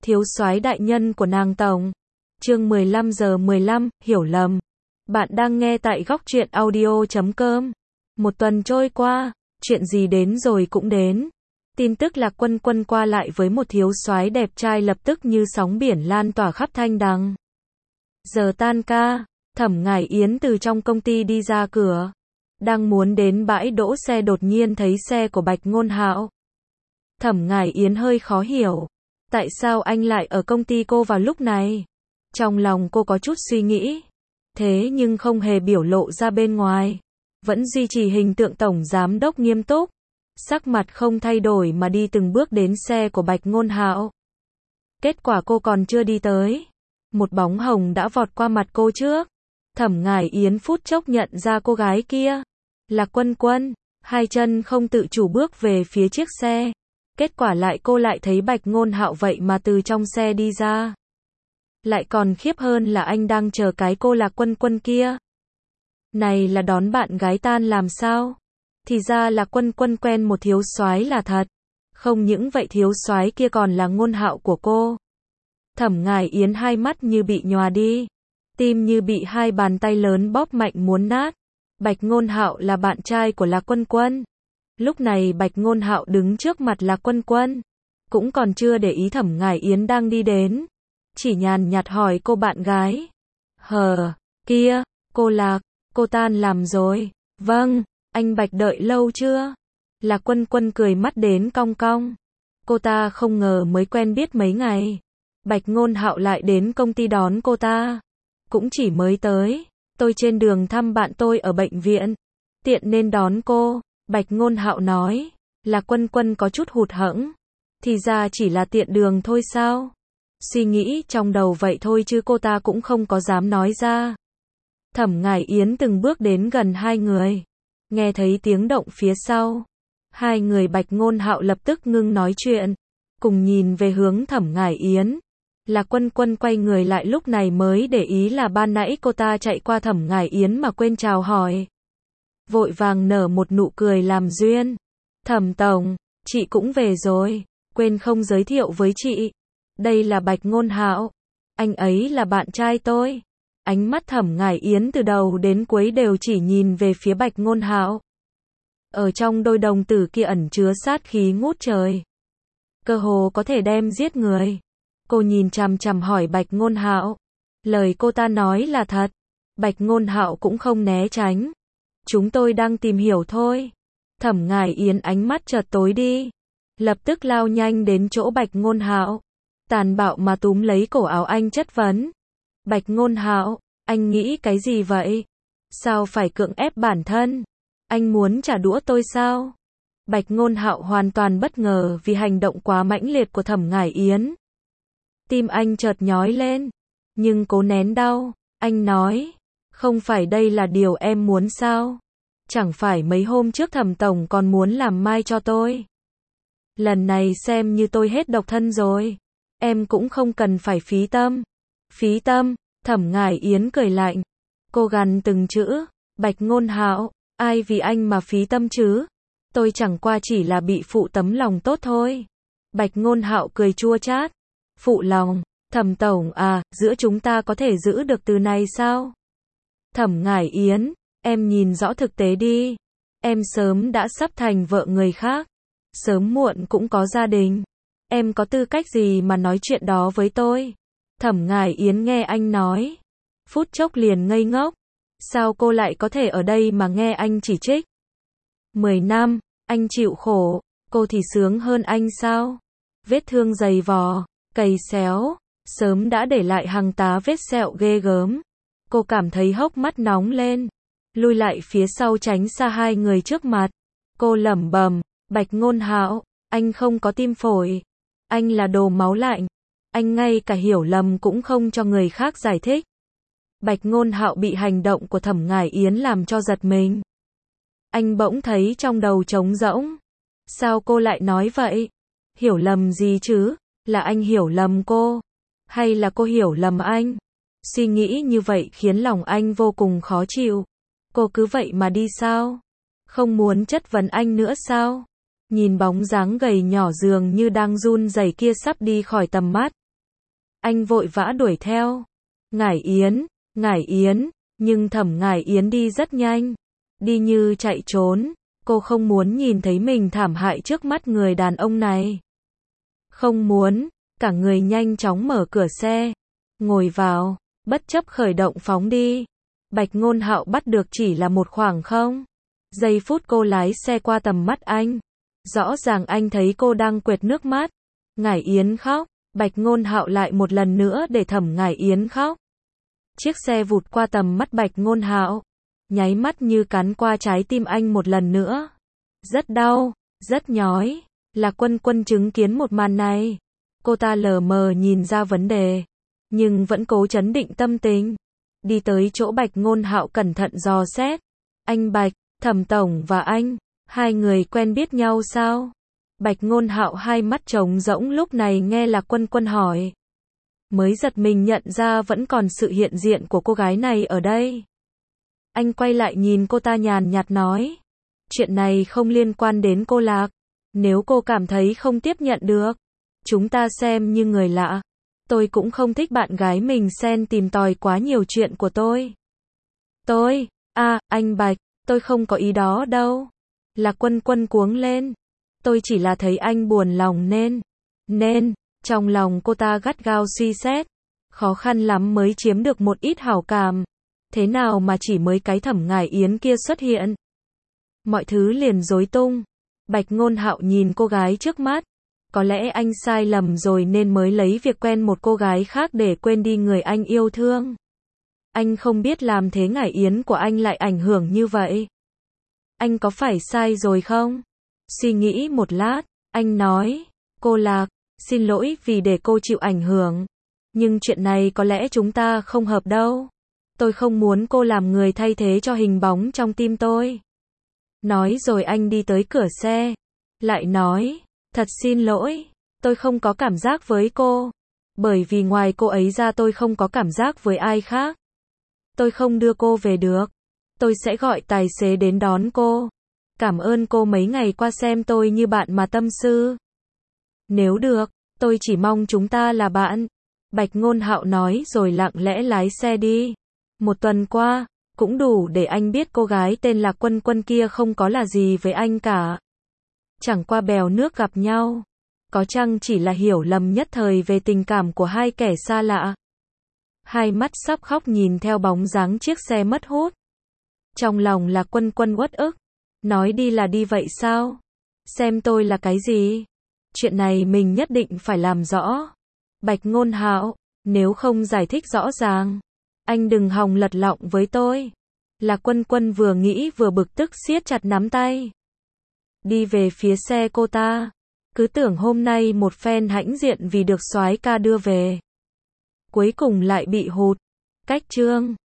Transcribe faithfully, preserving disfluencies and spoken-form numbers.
thiếu soái đại nhân của nàng tổng. Chương mười lăm giờ mười lăm, hiểu lầm. Bạn đang nghe tại góc truyện audio chấm com. Một tuần trôi qua, chuyện gì đến rồi cũng đến. Tin tức Lạc Quân Quân qua lại với một thiếu soái đẹp trai lập tức như sóng biển lan tỏa khắp Thanh Đằng. Giờ tan ca, Thẩm Ngải Yến từ trong công ty đi ra cửa. Đang muốn đến bãi đỗ xe đột nhiên thấy xe của Bạch Ngôn Hạo. Thẩm Ngải Yến hơi khó hiểu. Tại sao anh lại ở công ty cô vào lúc này? Trong lòng cô có chút suy nghĩ. Thế nhưng không hề biểu lộ ra bên ngoài. Vẫn duy trì hình tượng tổng giám đốc nghiêm túc. Sắc mặt không thay đổi mà đi từng bước đến xe của Bạch Ngôn Hạo. Kết quả cô còn chưa đi tới. Một bóng hồng đã vọt qua mặt cô trước. Thẩm Ngải Yến phút chốc nhận ra cô gái kia. Là Quân Quân. Hai chân không tự chủ bước về phía chiếc xe. Kết quả lại cô lại thấy Bạch Ngôn Hạo vậy mà từ trong xe đi ra. Lại còn khiếp hơn là anh đang chờ cái cô Lạc Quân Quân kia. Này là đón bạn gái tan làm sao? Thì ra là Quân Quân quen một thiếu soái là thật. Không những vậy thiếu soái kia còn là Ngôn Hạo của cô. Thẩm Ngải Yến hai mắt như bị nhòa đi. Tim như bị hai bàn tay lớn bóp mạnh muốn nát. Bạch Ngôn Hạo là bạn trai của Lạc Quân Quân. Lúc này Bạch Ngôn Hạo đứng trước mặt Lạc Quân Quân. Cũng còn chưa để ý Thẩm Ngải Yến đang đi đến. Chỉ nhàn nhạt hỏi cô bạn gái. Hờ, kia, cô Lạc, cô tan làm rồi. Vâng, anh Bạch đợi lâu chưa? Lạc Quân Quân cười mắt đến cong cong. Cô ta không ngờ mới quen biết mấy ngày. Bạch Ngôn Hạo lại đến công ty đón cô ta. Cũng chỉ mới tới. Tôi trên đường thăm bạn tôi ở bệnh viện. Tiện nên đón cô. Bạch Ngôn Hạo nói. Lạc Quân Quân có chút hụt hẫng. Thì ra chỉ là tiện đường thôi sao? Suy nghĩ trong đầu vậy thôi chứ cô ta cũng không có dám nói ra. Thẩm Ngải Yến từng bước đến gần hai người. Nghe thấy tiếng động phía sau. Hai người Bạch Ngôn Hạo lập tức ngưng nói chuyện. Cùng nhìn về hướng Thẩm Ngải Yến. Lạc Quân Quân quay người lại lúc này mới để ý là ban nãy cô ta chạy qua Thẩm Ngải Yến mà quên chào hỏi. Vội vàng nở một nụ cười làm duyên. Thẩm tổng, chị cũng về rồi. Quên không giới thiệu với chị. Đây là Bạch Ngôn Hạo. Anh ấy là bạn trai tôi. Ánh mắt Thẩm Ngải Yến từ đầu đến cuối đều chỉ nhìn về phía Bạch Ngôn Hạo. Ở trong đôi đồng tử kia ẩn chứa sát khí ngút trời. Cơ hồ có thể đem giết người. Cô nhìn chằm chằm hỏi Bạch Ngôn Hạo. Lời cô ta nói là thật. Bạch Ngôn Hạo cũng không né tránh. Chúng tôi đang tìm hiểu thôi. Thẩm Ngải Yến ánh mắt chợt tối đi. Lập tức lao nhanh đến chỗ Bạch Ngôn Hạo. Tàn bạo mà túm lấy cổ áo anh chất vấn. Bạch Ngôn Hạo, anh nghĩ cái gì vậy? Sao phải cưỡng ép bản thân? Anh muốn trả đũa tôi sao? Bạch Ngôn Hạo hoàn toàn bất ngờ vì hành động quá mãnh liệt của Thẩm Ngải Yến. Tim anh chợt nhói lên. Nhưng cố nén đau. Anh nói. Không phải đây là điều em muốn sao? Chẳng phải mấy hôm trước Thẩm tổng còn muốn làm mai cho tôi. Lần này xem như tôi hết độc thân rồi. Em cũng không cần phải phí tâm. Phí tâm, Thẩm Ngải Yến cười lạnh. Cô gằn từng chữ. Bạch Ngôn Hạo, ai vì anh mà phí tâm chứ? Tôi chẳng qua chỉ là bị phụ tấm lòng tốt thôi. Bạch Ngôn Hạo cười chua chát. Phụ lòng, Thẩm tổng à, giữa chúng ta có thể giữ được từ này sao? Thẩm Ngải Yến, em nhìn rõ thực tế đi. Em sớm đã sắp thành vợ người khác. Sớm muộn cũng có gia đình. Em có tư cách gì mà nói chuyện đó với tôi? Thẩm Ngải Yến nghe anh nói. Phút chốc liền ngây ngốc. Sao cô lại có thể ở đây mà nghe anh chỉ trích? Mười năm, anh chịu khổ. Cô thì sướng hơn anh sao? Vết thương dày vò, cày xéo. Sớm đã để lại hàng tá vết sẹo ghê gớm. Cô cảm thấy hốc mắt nóng lên. Lui lại phía sau tránh xa hai người trước mặt. Cô lẩm bẩm. Bạch Ngôn Hạo, anh không có tim phổi. Anh là đồ máu lạnh. Anh ngay cả hiểu lầm cũng không cho người khác giải thích. Bạch Ngôn Hạo bị hành động của Thẩm Ngải Yến làm cho giật mình. Anh bỗng thấy trong đầu trống rỗng. Sao cô lại nói vậy? Hiểu lầm gì chứ? Là anh hiểu lầm cô? Hay là cô hiểu lầm anh? Suy nghĩ như vậy khiến lòng anh vô cùng khó chịu. Cô cứ vậy mà đi sao? Không muốn chất vấn anh nữa sao? Nhìn bóng dáng gầy nhỏ dường như đang run rẩy kia sắp đi khỏi tầm mắt. Anh vội vã đuổi theo. Ngải Yến, Ngải Yến, nhưng Thẩm Ngải Yến đi rất nhanh. Đi như chạy trốn, cô không muốn nhìn thấy mình thảm hại trước mắt người đàn ông này. Không muốn, cả người nhanh chóng mở cửa xe, ngồi vào, bất chấp khởi động phóng đi. Bạch Ngôn Hạo bắt được chỉ là một khoảng không. Giây phút cô lái xe qua tầm mắt anh. Rõ ràng anh thấy cô đang quệt nước mắt. Ngải Yến khóc, Bạch Ngôn Hạo lại một lần nữa để Thẩm Ngải Yến khóc. Chiếc xe vụt qua tầm mắt Bạch Ngôn Hạo, nháy mắt như cắn qua trái tim anh một lần nữa. Rất đau, rất nhói. Lạc Quân Quân chứng kiến một màn này. Cô ta lờ mờ nhìn ra vấn đề, nhưng vẫn cố trấn định tâm tình. Đi tới chỗ Bạch Ngôn Hạo cẩn thận dò xét. Anh Bạch, Thẩm tổng và anh, hai người quen biết nhau sao? Bạch Ngôn Hạo hai mắt trống rỗng lúc này nghe Lạc Quân Quân hỏi. Mới giật mình nhận ra vẫn còn sự hiện diện của cô gái này ở đây. Anh quay lại nhìn cô ta nhàn nhạt nói. Chuyện này không liên quan đến cô Lạc. Nếu cô cảm thấy không tiếp nhận được, chúng ta xem như người lạ. Tôi cũng không thích bạn gái mình xen tìm tòi quá nhiều chuyện của tôi. Tôi, à, anh Bạch, tôi không có ý đó đâu. Lạc Quân Quân cuống lên. Tôi chỉ là thấy anh buồn lòng nên, nên, trong lòng cô ta gắt gao suy xét. Khó khăn lắm mới chiếm được một ít hảo cảm. Thế nào mà chỉ mới cái Thẩm Ngải Yến kia xuất hiện, mọi thứ liền rối tung. Bạch Ngôn Hạo nhìn cô gái trước mắt. Có lẽ anh sai lầm rồi nên mới lấy việc quen một cô gái khác để quên đi người anh yêu thương. Anh không biết làm thế Ngải Yến của anh lại ảnh hưởng như vậy. Anh có phải sai rồi không? Suy nghĩ một lát, anh nói, cô Lạc, xin lỗi vì để cô chịu ảnh hưởng. Nhưng chuyện này có lẽ chúng ta không hợp đâu. Tôi không muốn cô làm người thay thế cho hình bóng trong tim tôi. Nói rồi anh đi tới cửa xe. Lại nói, thật xin lỗi, tôi không có cảm giác với cô. Bởi vì ngoài cô ấy ra tôi không có cảm giác với ai khác. Tôi không đưa cô về được. Tôi sẽ gọi tài xế đến đón cô. Cảm ơn cô mấy ngày qua xem tôi như bạn mà tâm sự. Nếu được, tôi chỉ mong chúng ta là bạn. Bạch Ngôn Hạo nói rồi lặng lẽ lái xe đi. Một tuần qua, cũng đủ để anh biết cô gái tên Lạc Quân Quân kia không có là gì với anh cả. Chẳng qua bèo nước gặp nhau. Có chăng chỉ là hiểu lầm nhất thời về tình cảm của hai kẻ xa lạ. Hai mắt sắp khóc nhìn theo bóng dáng chiếc xe mất hút. Trong lòng Lạc Quân Quân uất ức. Nói đi là đi vậy sao? Xem tôi là cái gì? Chuyện này mình nhất định phải làm rõ. Bạch Ngôn Hạo, nếu không giải thích rõ ràng, anh đừng hòng lật lọng với tôi. Lạc Quân Quân vừa nghĩ vừa bực tức siết chặt nắm tay. Đi về phía xe cô ta. Cứ tưởng hôm nay một phen hãnh diện vì được soái ca đưa về. Cuối cùng lại bị hụt. Cách chương